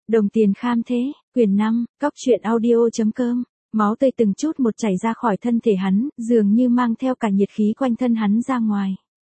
Đồng tiền kham thế, quyển 5, cóc truyện audio.com. Máu tươi từng chút một chảy ra khỏi thân thể hắn, dường như mang theo cả nhiệt khí quanh thân hắn ra ngoài.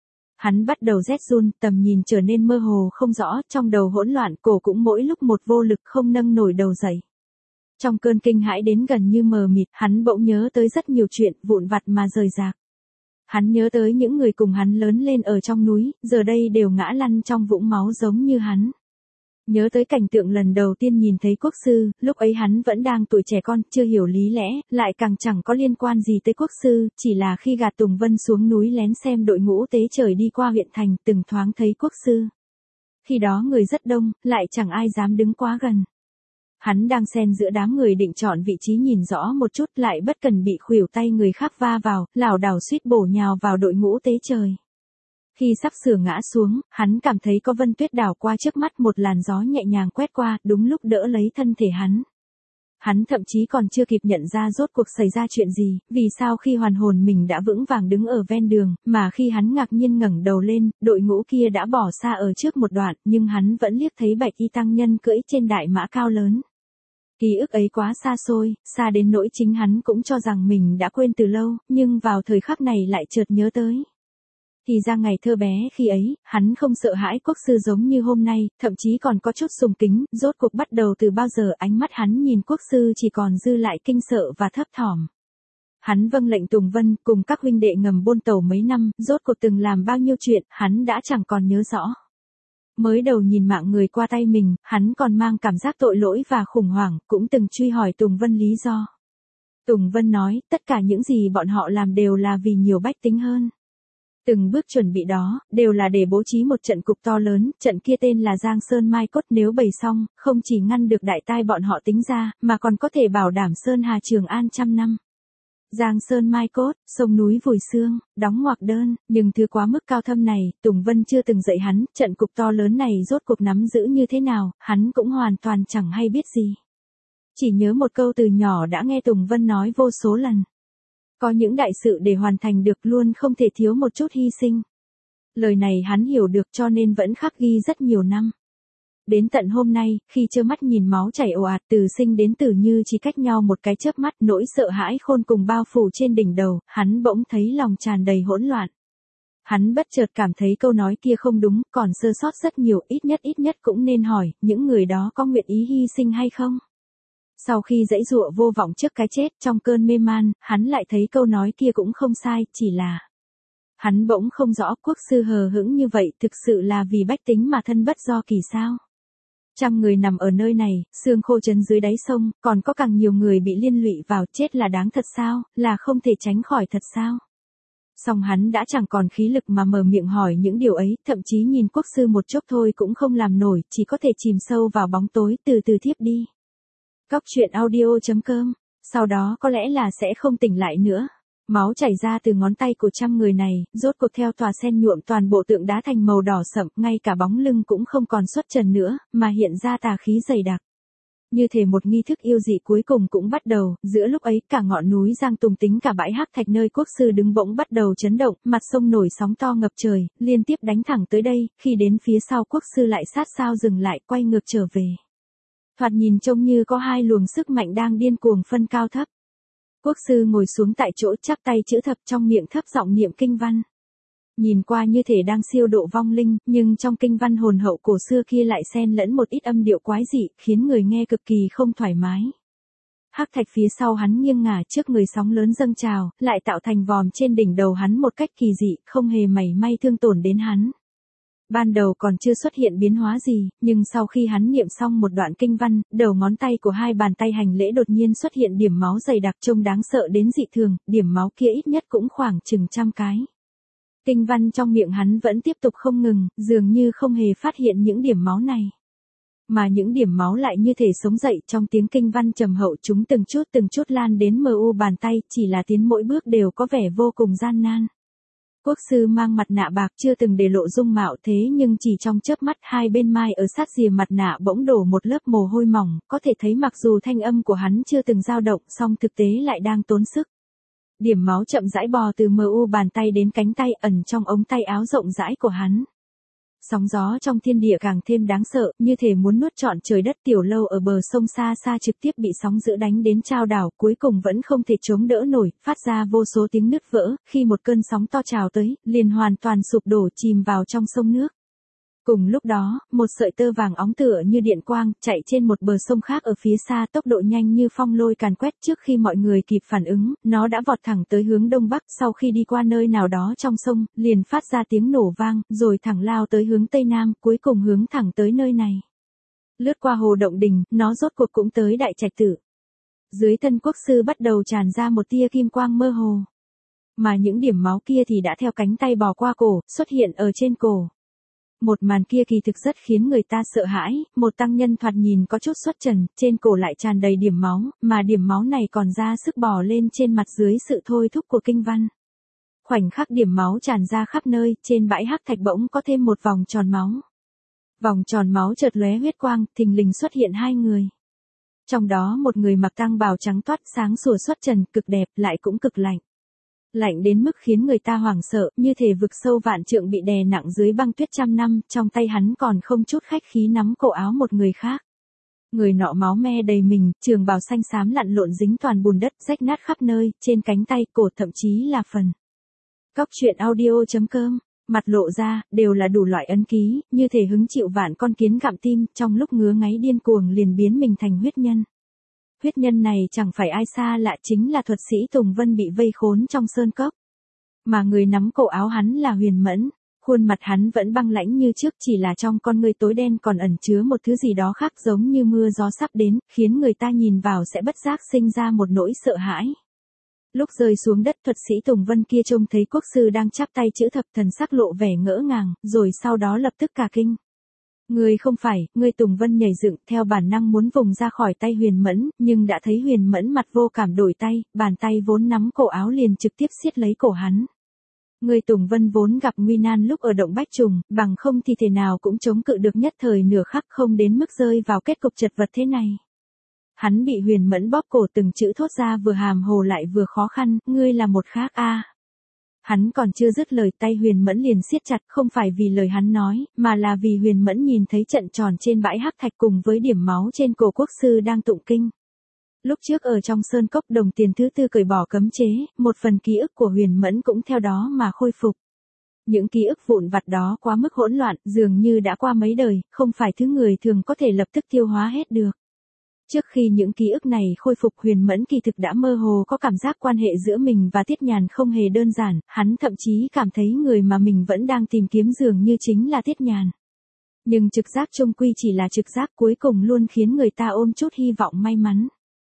Hắn bắt đầu rét run, tầm nhìn trở nên mơ hồ không rõ, trong đầu hỗn loạn, cổ cũng mỗi lúc một vô lực không nâng nổi đầu dậy. Trong cơn kinh hãi đến gần như mờ mịt, hắn bỗng nhớ tới rất nhiều chuyện vụn vặt mà rời rạc. Hắn nhớ tới những người cùng hắn lớn lên ở trong núi, giờ đây đều ngã lăn trong vũng máu giống như hắn. Nhớ tới cảnh tượng lần đầu tiên nhìn thấy quốc sư, lúc ấy hắn vẫn đang tuổi trẻ con, chưa hiểu lý lẽ, lại càng chẳng có liên quan gì tới quốc sư, chỉ là khi gạt Tùng Vân xuống núi lén xem đội ngũ tế trời đi qua huyện thành, từng thoáng thấy quốc sư. Khi đó người rất đông, lại chẳng ai dám đứng quá gần. Hắn đang xen giữa đám người định chọn vị trí nhìn rõ một chút, lại bất cần bị khuỷu tay người khác va vào, lảo đảo suýt bổ nhào vào đội ngũ tế trời. Khi sắp sửa ngã xuống, hắn cảm thấy có vân tuyết đảo qua trước mắt, một làn gió nhẹ nhàng quét qua, đúng lúc đỡ lấy thân thể hắn. Hắn thậm chí còn chưa kịp nhận ra rốt cuộc xảy ra chuyện gì, vì sao khi hoàn hồn mình đã vững vàng đứng ở ven đường, mà khi hắn ngạc nhiên ngẩng đầu lên, đội ngũ kia đã bỏ xa ở trước một đoạn, nhưng hắn vẫn liếc thấy bạch y tăng nhân cưỡi trên đại mã cao lớn. Ký ức ấy quá xa xôi, xa đến nỗi chính hắn cũng cho rằng mình đã quên từ lâu, nhưng vào thời khắc này lại chợt nhớ tới. Thì ra ngày thơ bé khi ấy, hắn không sợ hãi quốc sư giống như hôm nay, thậm chí còn có chút sùng kính, rốt cuộc bắt đầu từ bao giờ ánh mắt hắn nhìn quốc sư chỉ còn dư lại kinh sợ và thấp thỏm. Hắn vâng lệnh Tùng Vân cùng các huynh đệ ngầm bôn tàu mấy năm, rốt cuộc từng làm bao nhiêu chuyện, hắn đã chẳng còn nhớ rõ. Mới đầu nhìn mạng người qua tay mình, hắn còn mang cảm giác tội lỗi và khủng hoảng, cũng từng truy hỏi Tùng Vân lý do. Tùng Vân nói, tất cả những gì bọn họ làm đều là vì nhiều bách tính hơn. Từng bước chuẩn bị đó, đều là để bố trí một trận cục to lớn, trận kia tên là Giang Sơn Mai Cốt, nếu bày xong, không chỉ ngăn được đại tai bọn họ tính ra, mà còn có thể bảo đảm Sơn Hà Trường An trăm năm. Giang Sơn Mai Cốt, sông núi vùi xương, đóng ngoặc đơn, nhưng thứ quá mức cao thâm này, Tùng Vân chưa từng dạy hắn, trận cục to lớn này rốt cuộc nắm giữ như thế nào, hắn cũng hoàn toàn chẳng hay biết gì. Chỉ nhớ một câu từ nhỏ đã nghe Tùng Vân nói vô số lần. Có những đại sự để hoàn thành được luôn không thể thiếu một chút hy sinh. Lời này hắn hiểu được cho nên vẫn khắc ghi rất nhiều năm. Đến tận hôm nay, khi trơ mắt nhìn máu chảy ồ ạt từ sinh đến tử như chỉ cách nhau một cái chớp mắt, nỗi sợ hãi khôn cùng bao phủ trên đỉnh đầu, hắn bỗng thấy lòng tràn đầy hỗn loạn. Hắn bất chợt cảm thấy câu nói kia không đúng, còn sơ sót rất nhiều, ít nhất cũng nên hỏi, những người đó có nguyện ý hy sinh hay không? Sau khi giãy giụa vô vọng trước cái chết, trong cơn mê man, hắn lại thấy câu nói kia cũng không sai, chỉ là hắn bỗng không rõ quốc sư hờ hững như vậy thực sự là vì bách tính mà thân bất do kỳ sao. Trăm người nằm ở nơi này, xương khô trấn dưới đáy sông, còn có càng nhiều người bị liên lụy vào, chết là đáng thật sao, là không thể tránh khỏi thật sao. Song hắn đã chẳng còn khí lực mà mở miệng hỏi những điều ấy, thậm chí nhìn quốc sư một chốc thôi cũng không làm nổi, chỉ có thể chìm sâu vào bóng tối, từ từ thiếp đi. Cóc truyện audio.com, sau đó có lẽ là sẽ không tỉnh lại nữa. Máu chảy ra từ ngón tay của trăm người này, rốt cuộc theo tòa sen nhuộm toàn bộ tượng đá thành màu đỏ sậm, ngay cả bóng lưng cũng không còn xuất trần nữa, mà hiện ra tà khí dày đặc. Như thể một nghi thức yêu dị cuối cùng cũng bắt đầu, giữa lúc ấy cả ngọn núi Giang Tùng tính cả bãi hắc thạch nơi quốc sư đứng bỗng bắt đầu chấn động, mặt sông nổi sóng to ngập trời, liên tiếp đánh thẳng tới đây, khi đến phía sau quốc sư lại sát sao dừng lại, quay ngược trở về. Thoạt nhìn trông như có hai luồng sức mạnh đang điên cuồng phân cao thấp. Quốc sư ngồi xuống tại chỗ chắp tay chữ thập, trong miệng thấp giọng niệm kinh văn. Nhìn qua như thể đang siêu độ vong linh, nhưng trong kinh văn hồn hậu cổ xưa kia lại xen lẫn một ít âm điệu quái dị, khiến người nghe cực kỳ không thoải mái. Hắc thạch phía sau hắn nghiêng ngả trước người sóng lớn dâng trào, lại tạo thành vòm trên đỉnh đầu hắn một cách kỳ dị, không hề mảy may thương tổn đến hắn. Ban đầu còn chưa xuất hiện biến hóa gì, nhưng sau khi hắn niệm xong một đoạn kinh văn, đầu ngón tay của hai bàn tay hành lễ đột nhiên xuất hiện điểm máu dày đặc trông đáng sợ đến dị thường, điểm máu kia ít nhất cũng khoảng chừng 100 cái. Kinh văn trong miệng hắn vẫn tiếp tục không ngừng, dường như không hề phát hiện những điểm máu này. Mà những điểm máu lại như thể sống dậy trong tiếng kinh văn trầm hậu, chúng từng chút lan đến mờ u bàn tay, chỉ là tiến mỗi bước đều có vẻ vô cùng gian nan. Quốc sư mang mặt nạ bạc chưa từng để lộ dung mạo, thế nhưng chỉ trong chớp mắt hai bên mai ở sát rìa mặt nạ bỗng đổ một lớp mồ hôi mỏng, có thể thấy mặc dù thanh âm của hắn chưa từng dao động, song thực tế lại đang tốn sức. Điểm máu chậm rãi bò từ mờ u bàn tay đến cánh tay ẩn trong ống tay áo rộng rãi của hắn. Sóng gió trong thiên địa càng thêm đáng sợ, như thể muốn nuốt trọn trời đất. Tiểu Lâu ở bờ sông xa xa trực tiếp bị sóng dữ đánh đến chao đảo, cuối cùng vẫn không thể chống đỡ nổi, phát ra vô số tiếng nứt vỡ, khi một cơn sóng to trào tới, liền hoàn toàn sụp đổ chìm vào trong sông nước. Cùng lúc đó, một sợi tơ vàng óng tựa như điện quang, chạy trên một bờ sông khác ở phía xa, tốc độ nhanh như phong lôi càn quét. Trước khi mọi người kịp phản ứng, nó đã vọt thẳng tới hướng đông bắc, sau khi đi qua nơi nào đó trong sông, liền phát ra tiếng nổ vang, rồi thẳng lao tới hướng tây nam, cuối cùng hướng thẳng tới nơi này. Lướt qua hồ Động Đình, nó rốt cuộc cũng tới Đại Trạch Tự. Dưới thân quốc sư bắt đầu tràn ra một tia kim quang mơ hồ. Mà những điểm máu kia thì đã theo cánh tay bò qua cổ, xuất hiện ở trên cổ. Một màn kia kỳ thực rất khiến người ta sợ hãi, một tăng nhân thoạt nhìn có chút xuất trần, trên cổ lại tràn đầy điểm máu, mà điểm máu này còn ra sức bò lên trên mặt dưới sự thôi thúc của kinh văn. Khoảnh khắc điểm máu tràn ra khắp nơi, trên bãi hắc thạch bỗng có thêm một vòng tròn máu. Vòng tròn máu chợt lóe huyết quang, thình lình xuất hiện hai người. Trong đó một người mặc tang bào trắng toát sáng sủa xuất trần, cực đẹp, lại cũng cực lạnh. Lạnh đến mức khiến người ta hoảng sợ, như thể vực sâu vạn trượng bị đè nặng dưới băng tuyết trăm năm, trong tay hắn còn không chút khách khí nắm cổ áo một người khác. Người nọ máu me đầy mình, trường bào xanh xám lặn lộn dính toàn bùn đất, rách nát khắp nơi, trên cánh tay, cổ, thậm chí là phần. Cóc truyện audio.com, mặt lộ ra, đều là đủ loại ấn ký, như thể hứng chịu vạn con kiến gặm tim, trong lúc ngứa ngáy điên cuồng liền biến mình thành huyết nhân. Huyết nhân này chẳng phải ai xa lạ, chính là thuật sĩ Tùng Vân bị vây khốn trong sơn cốc. Mà người nắm cổ áo hắn là Huyền Mẫn, khuôn mặt hắn vẫn băng lãnh như trước, chỉ là trong con ngươi tối đen còn ẩn chứa một thứ gì đó khác, giống như mưa gió sắp đến, khiến người ta nhìn vào sẽ bất giác sinh ra một nỗi sợ hãi. Lúc rơi xuống đất, thuật sĩ Tùng Vân kia trông thấy quốc sư đang chắp tay chữ thập, thần sắc lộ vẻ ngỡ ngàng, rồi sau đó lập tức cả kinh. Ngươi không phải, ngươi. Tùng Vân nhảy dựng, theo bản năng muốn vùng ra khỏi tay Huyền Mẫn, nhưng đã thấy Huyền Mẫn mặt vô cảm đổi tay, bàn tay vốn nắm cổ áo liền trực tiếp siết lấy cổ hắn. Ngươi. Tùng Vân vốn gặp nguy nan lúc ở động Bách Trùng, bằng không thì thể nào cũng chống cự được nhất thời nửa khắc, không đến mức rơi vào kết cục chật vật thế này. Hắn bị Huyền Mẫn bóp cổ, từng chữ thốt ra vừa hàm hồ lại vừa khó khăn, ngươi là một khác a. Hắn còn chưa dứt lời, tay Huyền Mẫn liền siết chặt, không phải vì lời hắn nói, mà là vì Huyền Mẫn nhìn thấy trận tròn trên bãi hắc thạch cùng với điểm máu trên cổ quốc sư đang tụng kinh. Lúc trước ở trong sơn cốc Đồng Tiền thứ tư cởi bỏ cấm chế, một phần ký ức của Huyền Mẫn cũng theo đó mà khôi phục. Những ký ức vụn vặt đó quá mức hỗn loạn, dường như đã qua mấy đời, không phải thứ người thường có thể lập tức tiêu hóa hết được. Trước khi những ký ức này khôi phục, Huyền Mẫn kỳ thực đã mơ hồ có cảm giác quan hệ giữa mình và Tiết Nhàn không hề đơn giản, hắn thậm chí cảm thấy người mà mình vẫn đang tìm kiếm dường như chính là Tiết Nhàn. Nhưng trực giác chung quy chỉ là trực giác, cuối cùng luôn khiến người ta ôm chút hy vọng may mắn.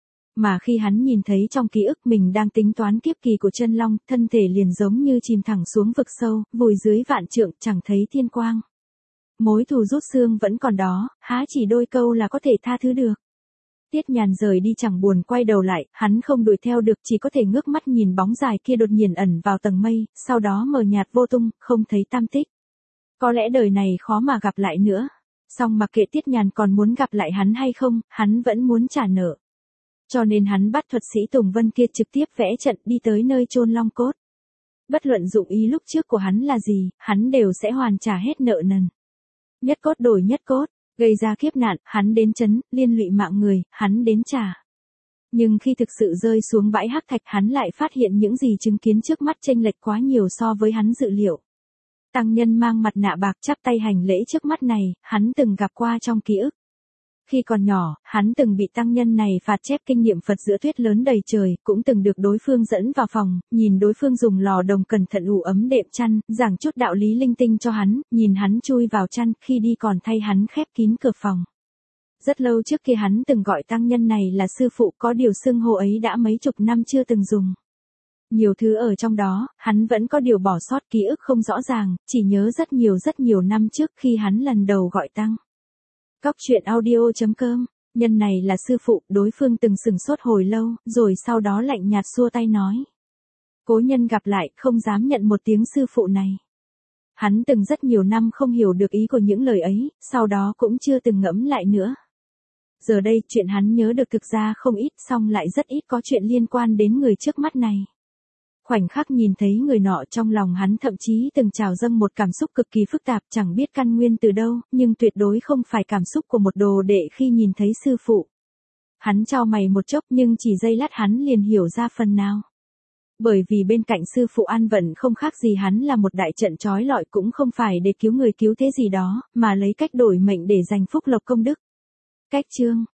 Mà khi hắn nhìn thấy trong ký ức mình đang tính toán kiếp kỳ của Chân Long, thân thể liền giống như chìm thẳng xuống vực sâu, vùi dưới vạn trượng, chẳng thấy thiên quang. Mối thù rút xương vẫn còn đó, há chỉ đôi câu là có thể tha thứ được. Tiết Nhàn rời đi chẳng buồn quay đầu lại, hắn không đuổi theo được, chỉ có thể ngước mắt nhìn bóng dài kia đột nhiên ẩn vào tầng mây, sau đó mờ nhạt vô tung, không thấy tăm tích. Có lẽ đời này khó mà gặp lại nữa. Song mặc kệ Tiết Nhàn còn muốn gặp lại hắn hay không, hắn vẫn muốn trả nợ. Cho nên hắn bắt thuật sĩ Tùng Vân kia trực tiếp vẽ trận đi tới nơi chôn long cốt. Bất luận dụng ý lúc trước của hắn là gì, hắn đều sẽ hoàn trả hết nợ nần. Nhất cốt đổi nhất cốt. Gây ra kiếp nạn, hắn đến chấn, liên lụy mạng người, hắn đến trả. Nhưng khi thực sự rơi xuống bãi hắc thạch, hắn lại phát hiện những gì chứng kiến trước mắt chênh lệch quá nhiều so với hắn dự liệu. Tăng nhân mang mặt nạ bạc chắp tay hành lễ trước mắt này, hắn từng gặp qua trong ký ức. Khi còn nhỏ, hắn từng bị tăng nhân này phạt chép kinh nghiệm Phật giữa tuyết lớn đầy trời, cũng từng được đối phương dẫn vào phòng, nhìn đối phương dùng lò đồng cẩn thận ủ ấm đệm chăn, giảng chút đạo lý linh tinh cho hắn, nhìn hắn chui vào chăn, khi đi còn thay hắn khép kín cửa phòng. Rất lâu trước kia hắn từng gọi tăng nhân này là sư phụ, có điều xưng hô ấy đã mấy chục năm chưa từng dùng. Nhiều thứ ở trong đó, hắn vẫn có điều bỏ sót, ký ức không rõ ràng, chỉ nhớ rất nhiều năm trước khi hắn lần đầu gọi tăng. Cóc truyện audio.com, nhân này là sư phụ, đối phương từng sửng sốt hồi lâu, rồi sau đó lạnh nhạt xua tay nói. Cố nhân gặp lại, không dám nhận một tiếng sư phụ này. Hắn từng rất nhiều năm không hiểu được ý của những lời ấy, sau đó cũng chưa từng ngẫm lại nữa. Giờ đây, chuyện hắn nhớ được thực ra không ít, song lại rất ít có chuyện liên quan đến người trước mắt này. Khoảnh khắc nhìn thấy người nọ trong lòng hắn thậm chí từng trào dâng một cảm xúc cực kỳ phức tạp chẳng biết căn nguyên từ đâu, nhưng tuyệt đối không phải cảm xúc của một đồ đệ khi nhìn thấy sư phụ. Hắn chau mày một chốc nhưng chỉ giây lát hắn liền hiểu ra phần nào. Bởi vì bên cạnh sư phụ An Vận không khác gì hắn là một đại trận trói lọi cũng không phải để cứu người cứu thế gì đó, mà lấy cách đổi mệnh để giành phúc lộc công đức. Cách chương